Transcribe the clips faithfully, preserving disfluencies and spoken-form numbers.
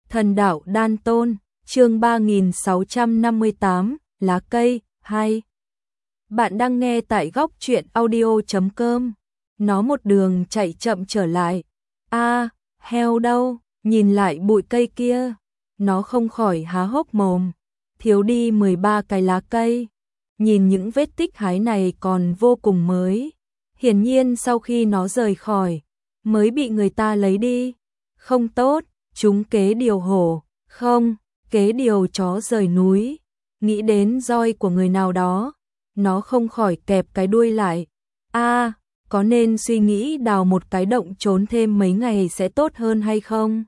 Thần đạo đan tôn, chương ba nghìn sáu trăm năm mươi tám, lá cây, hai. Bạn đang nghe tại góc truyện audio chấm com. Nó một đường chạy chậm trở lại. A, heo đâu, nhìn lại bụi cây kia. Nó không khỏi há hốc mồm. Thiếu đi mười ba cái lá cây. Nhìn những vết tích hái này còn vô cùng mới. Hiển nhiên sau khi nó rời khỏi, mới bị người ta lấy đi. Không tốt. Chúng kế điều hổ, không, kế điều chó rời núi. Nghĩ đến roi của người nào đó, nó không khỏi kẹp cái đuôi lại. A, à, có nên suy nghĩ đào một cái động trốn thêm mấy ngày sẽ tốt hơn hay không?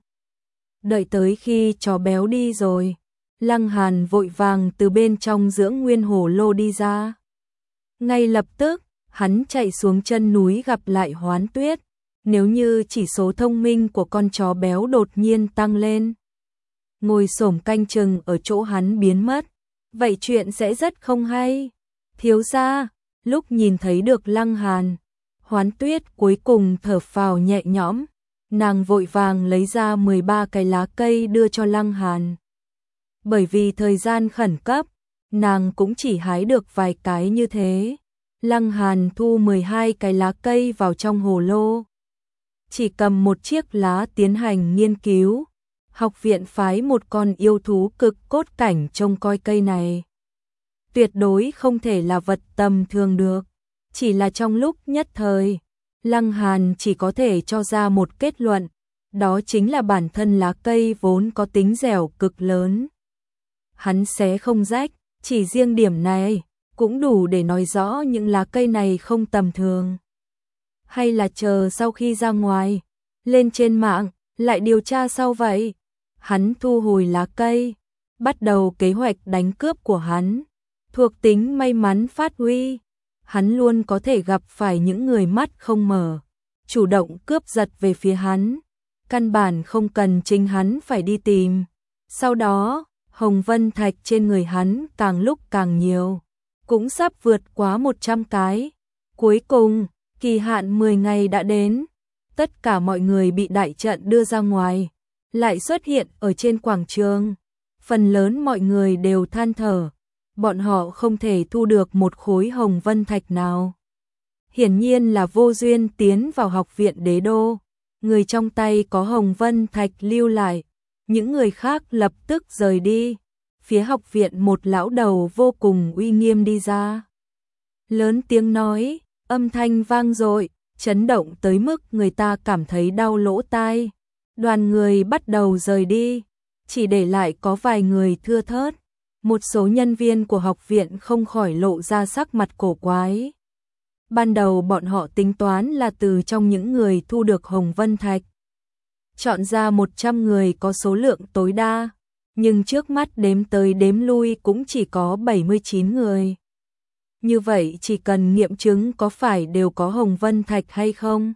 Đợi tới khi chó béo đi rồi, Lăng Hàn vội vàng từ bên trong dưỡng nguyên hổ lô đi ra. Ngay lập tức, hắn chạy xuống chân núi gặp lại Hoán Tuyết. Nếu như chỉ số thông minh của con chó béo đột nhiên tăng lên, ngồi xổm canh chừng ở chỗ hắn biến mất, vậy chuyện sẽ rất không hay. Thiếu gia, lúc nhìn thấy được Lăng Hàn, Hoán Tuyết cuối cùng thở phào nhẹ nhõm, nàng vội vàng lấy ra mười ba cái lá cây đưa cho Lăng Hàn. Bởi vì thời gian khẩn cấp, nàng cũng chỉ hái được vài cái như thế. Lăng Hàn thu mười hai cái lá cây vào trong hồ lô. Chỉ cầm một chiếc lá tiến hành nghiên cứu. Học viện phái một con yêu thú cực cốt cảnh trông coi cây này. Tuyệt đối không thể là vật tầm thường được. Chỉ là trong lúc nhất thời, Lăng Hàn chỉ có thể cho ra một kết luận. Đó chính là bản thân lá cây vốn có tính dẻo cực lớn. Hắn xé không rách, chỉ riêng điểm này cũng đủ để nói rõ những lá cây này không tầm thường. Hay là chờ sau khi ra ngoài, lên trên mạng, lại điều tra sau vậy? Hắn thu hồi lá cây, bắt đầu kế hoạch đánh cướp của hắn. Thuộc tính may mắn phát huy, hắn luôn có thể gặp phải những người mắt không mở, chủ động cướp giật về phía hắn. Căn bản không cần chính hắn phải đi tìm. Sau đó, hồng vân thạch trên người hắn càng lúc càng nhiều, cũng sắp vượt quá một trăm cái. Cuối cùng, kỳ hạn mười ngày đã đến, tất cả mọi người bị đại trận đưa ra ngoài, lại xuất hiện ở trên quảng trường. Phần lớn mọi người đều than thở, bọn họ không thể thu được một khối hồng vân thạch nào. Hiển nhiên là vô duyên tiến vào học viện đế đô, người trong tay có hồng vân thạch lưu lại, những người khác lập tức rời đi. Phía học viện một lão đầu vô cùng uy nghiêm đi ra. Lớn tiếng nói, âm thanh vang dội, chấn động tới mức người ta cảm thấy đau lỗ tai. Đoàn người bắt đầu rời đi, chỉ để lại có vài người thưa thớt. Một số nhân viên của học viện không khỏi lộ ra sắc mặt cổ quái. Ban đầu bọn họ tính toán là từ trong những người thu được hồng vân thạch, chọn ra một trăm người có số lượng tối đa, nhưng trước mắt đếm tới đếm lui cũng chỉ có bảy mươi chín người. Như vậy chỉ cần nghiệm chứng có phải đều có hồng vân thạch hay không,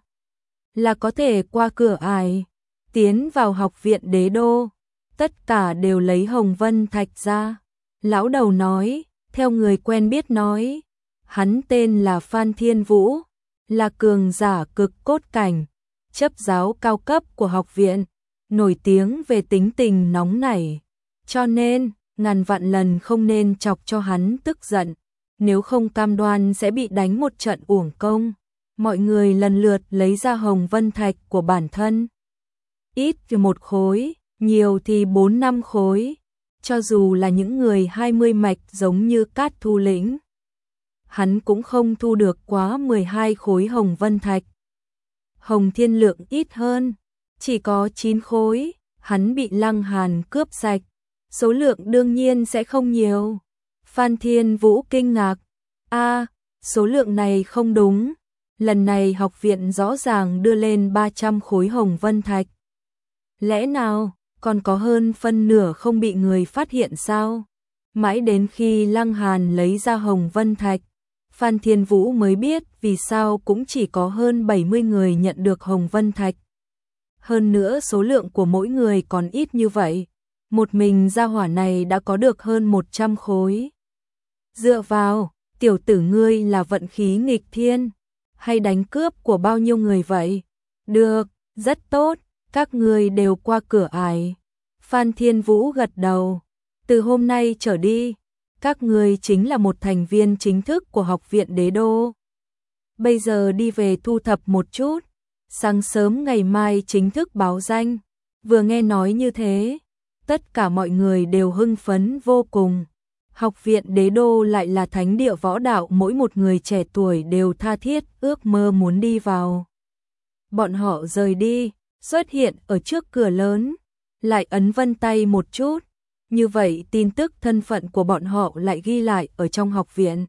là có thể qua cửa ải, tiến vào học viện đế đô. Tất cả đều lấy hồng vân thạch ra. Lão đầu nói, theo người quen biết nói, hắn tên là Phan Thiên Vũ, là cường giả cực cốt cảnh, chấp giáo cao cấp của học viện, nổi tiếng về tính tình nóng nảy. Cho nên, ngàn vạn lần không nên chọc cho hắn tức giận. Nếu không cam đoan sẽ bị đánh một trận uổng công. Mọi người lần lượt lấy ra hồng vân thạch của bản thân. Ít thì một khối, nhiều thì bốn năm khối. Cho dù là những người hai mươi mạch giống như Cát Thu Lĩnh, hắn cũng không thu được quá mười hai khối hồng vân thạch. Hồng Thiên Lượng ít hơn, chỉ có chín khối, hắn bị Lăng Hàn cướp sạch. Số lượng đương nhiên sẽ không nhiều. Phan Thiên Vũ kinh ngạc. A, à, số lượng này không đúng. Lần này học viện rõ ràng đưa lên ba trăm khối hồng vân thạch. Lẽ nào còn có hơn phân nửa không bị người phát hiện sao? Mãi đến khi Lăng Hàn lấy ra hồng vân thạch, Phan Thiên Vũ mới biết vì sao cũng chỉ có hơn bảy mươi người nhận được hồng vân thạch. Hơn nữa số lượng của mỗi người còn ít như vậy. Một mình gia hỏa này đã có được hơn một trăm khối. Dựa vào, tiểu tử ngươi là vận khí nghịch thiên, hay đánh cướp của bao nhiêu người vậy? Được, rất tốt, các ngươi đều qua cửa ải. Phan Thiên Vũ gật đầu. Từ hôm nay trở đi, các ngươi chính là một thành viên chính thức của Học viện Đế Đô. Bây giờ đi về thu thập một chút, sáng sớm ngày mai chính thức báo danh. Vừa nghe nói như thế, tất cả mọi người đều hưng phấn vô cùng. Học viện Đế Đô lại là thánh địa võ đạo mỗi một người trẻ tuổi đều tha thiết ước mơ muốn đi vào. Bọn họ rời đi, xuất hiện ở trước cửa lớn, lại ấn vân tay một chút. Như vậy tin tức thân phận của bọn họ lại ghi lại ở trong học viện.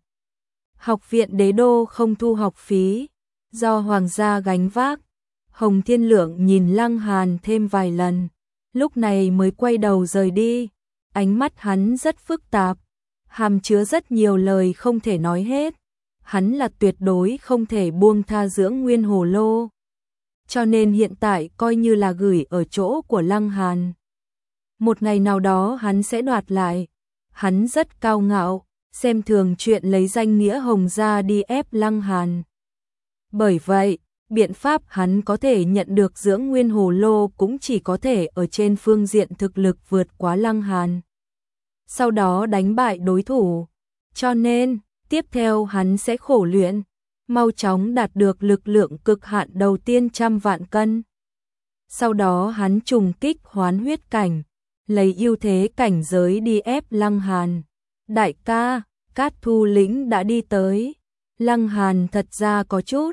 Học viện Đế Đô không thu học phí, do hoàng gia gánh vác. Hồng Thiên Lượng nhìn Lăng Hàn thêm vài lần, lúc này mới quay đầu rời đi. Ánh mắt hắn rất phức tạp, hàm chứa rất nhiều lời không thể nói hết. Hắn là tuyệt đối không thể buông tha dưỡng nguyên hồ lô. Cho nên hiện tại coi như là gửi ở chỗ của Lăng Hàn. Một ngày nào đó hắn sẽ đoạt lại. Hắn rất cao ngạo, xem thường chuyện lấy danh nghĩa Hồng gia đi ép Lăng Hàn. Bởi vậy, biện pháp hắn có thể nhận được dưỡng nguyên hồ lô cũng chỉ có thể ở trên phương diện thực lực vượt quá Lăng Hàn. Sau đó đánh bại đối thủ. Cho nên, tiếp theo hắn sẽ khổ luyện, mau chóng đạt được lực lượng cực hạn đầu tiên trăm vạn cân. Sau đó hắn trùng kích hoán huyết cảnh, lấy ưu thế cảnh giới đi ép Lăng Hàn. Đại ca, Cát Thu Lĩnh đã đi tới. Lăng Hàn thật ra có chút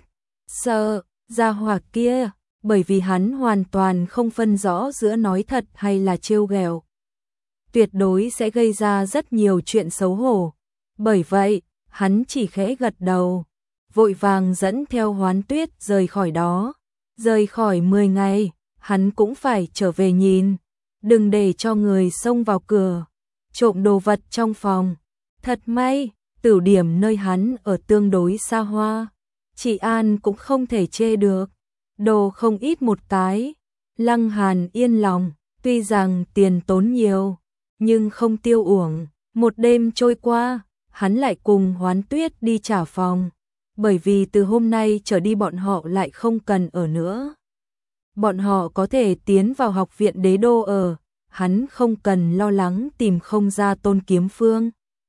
sợ gia hỏa kia, bởi vì hắn hoàn toàn không phân rõ giữa nói thật hay là trêu ghẹo. Tuyệt đối sẽ gây ra rất nhiều chuyện xấu hổ. Bởi vậy, hắn chỉ khẽ gật đầu, vội vàng dẫn theo Hoán Tuyết rời khỏi đó. Rời khỏi mười ngày, hắn cũng phải trở về nhìn, đừng để cho người xông vào cửa, trộm đồ vật trong phòng. Thật may, tử điểm nơi hắn ở tương đối xa hoa, chị An cũng không thể chê được, đồ không ít một cái. Lăng Hàn yên lòng, tuy rằng tiền tốn nhiều, nhưng không tiêu uổng. Một đêm trôi qua, hắn lại cùng Hoán Tuyết đi trả phòng, bởi vì từ hôm nay trở đi bọn họ lại không cần ở nữa. Bọn họ có thể tiến vào Học viện Đế Đô ở, hắn không cần lo lắng tìm không ra Tôn Kiếm Phương.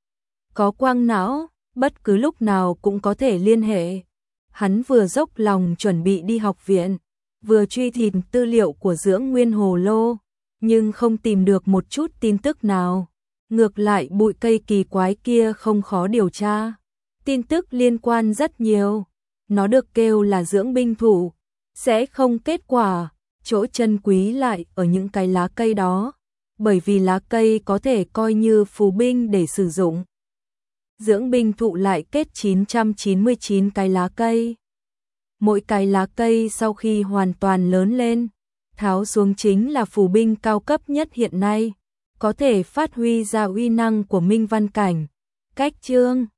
Có quang não, bất cứ lúc nào cũng có thể liên hệ. Hắn vừa dốc lòng chuẩn bị đi học viện, vừa truy tìm tư liệu của dưỡng nguyên hồ lô, nhưng không tìm được một chút tin tức nào. Ngược lại bụi cây kỳ quái kia không khó điều tra, tin tức liên quan rất nhiều. Nó được kêu là dưỡng binh thủ, sẽ không kết quả, chỗ chân quý lại ở những cái lá cây đó, bởi vì lá cây có thể coi như phù binh để sử dụng. Dưỡng binh thụ lại kết chín trăm chín mươi chín cái lá cây. Mỗi cái lá cây sau khi hoàn toàn lớn lên, tháo xuống chính là phù binh cao cấp nhất hiện nay, có thể phát huy ra uy năng của minh văn cảnh. Cách chương